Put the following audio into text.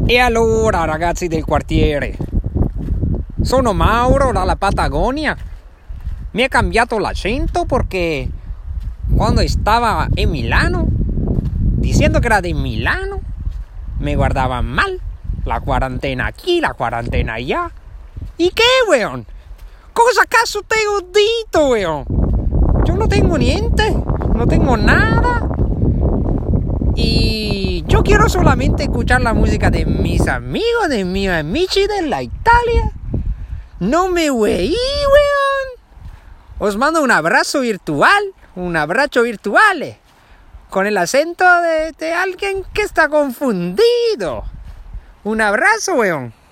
E allora, ragazzi del quartiere, sono Mauro dalla Patagonia. Mi è cambiato l'accento perché quando stava in Milano, dicendo che era di Milano, me guardaban mal. La quarantena aquí, la quarantena allá. ¿Y qué, weón? ¿Cosa acaso te he dito, weón? Yo no tengo niente, no tengo nada. Y yo quiero solamente escuchar la música de mis amigos, de mis amici de la Italia. No me weí, weón. Os mando un abrazo virtual, con el acento de alguien que está confundido. Un abrazo, weón.